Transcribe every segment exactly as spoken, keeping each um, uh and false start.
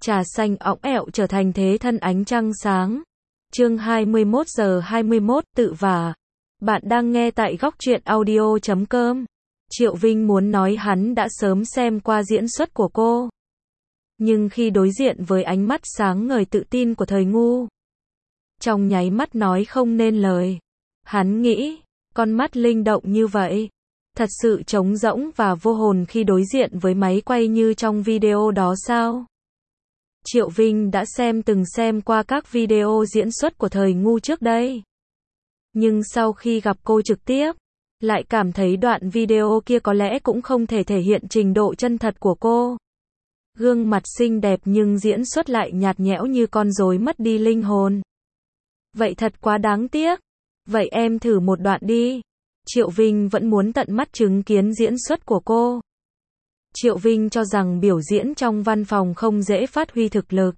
Trà xanh óng ẹo trở thành thế thân ánh trăng sáng. Chương hai mươi mốt giờ hai mươi mốt tự vả. Bạn đang nghe tại góc truyện audio chấm com. Triệu Vinh muốn nói hắn đã sớm xem qua diễn xuất của cô. Nhưng khi đối diện với ánh mắt sáng ngời tự tin của thời ngu, trong nháy mắt nói không nên lời. Hắn nghĩ, con mắt linh động như vậy, thật sự trống rỗng và vô hồn khi đối diện với máy quay như trong video đó sao? Triệu Vinh đã xem từng xem qua các video diễn xuất của thời ngu trước đây. Nhưng sau khi gặp cô trực tiếp, lại cảm thấy đoạn video kia có lẽ cũng không thể thể hiện trình độ chân thật của cô. Gương mặt xinh đẹp nhưng diễn xuất lại nhạt nhẽo như con rối mất đi linh hồn. Vậy thật quá đáng tiếc. Vậy em thử một đoạn đi. Triệu Vinh vẫn muốn tận mắt chứng kiến diễn xuất của cô. Triệu Vinh cho rằng biểu diễn trong văn phòng không dễ phát huy thực lực.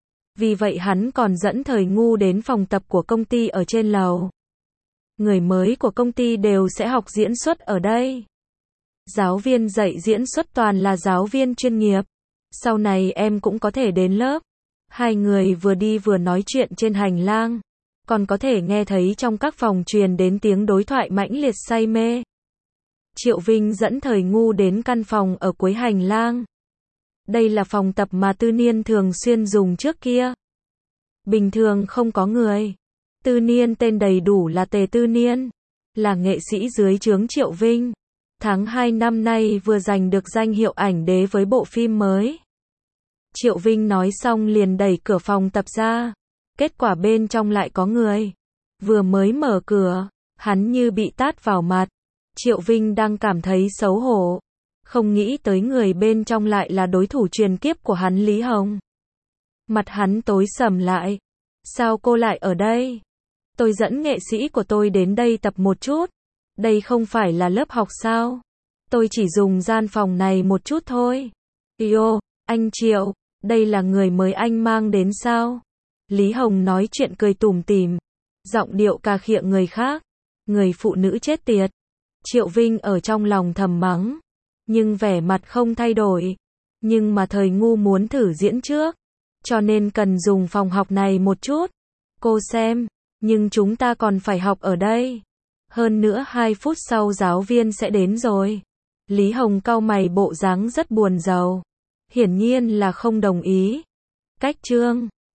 Vì vậy hắn còn dẫn thời ngu đến phòng tập của công ty ở trên lầu. Người mới của công ty đều sẽ học diễn xuất ở đây. Giáo viên dạy diễn xuất toàn là giáo viên chuyên nghiệp. Sau này em cũng có thể đến lớp. Hai người vừa đi vừa nói chuyện trên hành lang. Còn có thể nghe thấy trong các phòng truyền đến tiếng đối thoại mãnh liệt say mê. Triệu Vinh dẫn thời ngu đến căn phòng ở cuối hành lang. Đây là phòng tập mà Tư Niên thường xuyên dùng trước kia. Bình thường không có người. Tư Niên tên đầy đủ là Tề Tư Niên, là nghệ sĩ dưới trướng Triệu Vinh. Tháng hai năm nay vừa giành được danh hiệu ảnh đế với bộ phim mới. Triệu Vinh nói xong liền đẩy cửa phòng tập ra. Kết quả bên trong lại có người. Vừa mới mở cửa, hắn như bị tát vào mặt. Triệu Vinh đang cảm thấy xấu hổ. Không nghĩ tới người bên trong lại là đối thủ truyền kiếp của hắn Lý Hồng. Mặt hắn tối sầm lại. Sao cô lại ở đây? Tôi dẫn nghệ sĩ của tôi đến đây tập một chút. Đây không phải là lớp học sao? Tôi chỉ dùng gian phòng này một chút thôi. Yo, anh Triệu, đây là người mới anh mang đến sao? Lý Hồng nói chuyện cười tủm tỉm, giọng điệu cà khịa người khác. Người phụ nữ chết tiệt. Triệu Vinh ở trong lòng thầm mắng, nhưng vẻ mặt không thay đổi. Nhưng mà thời ngu muốn thử diễn trước, cho nên cần dùng phòng học này một chút. Cô xem, nhưng chúng ta còn phải học ở đây. Hơn nữa hai phút sau giáo viên sẽ đến rồi. Lý Hồng cau mày bộ dáng rất buồn rầu. Hiển nhiên là không đồng ý. Cách chương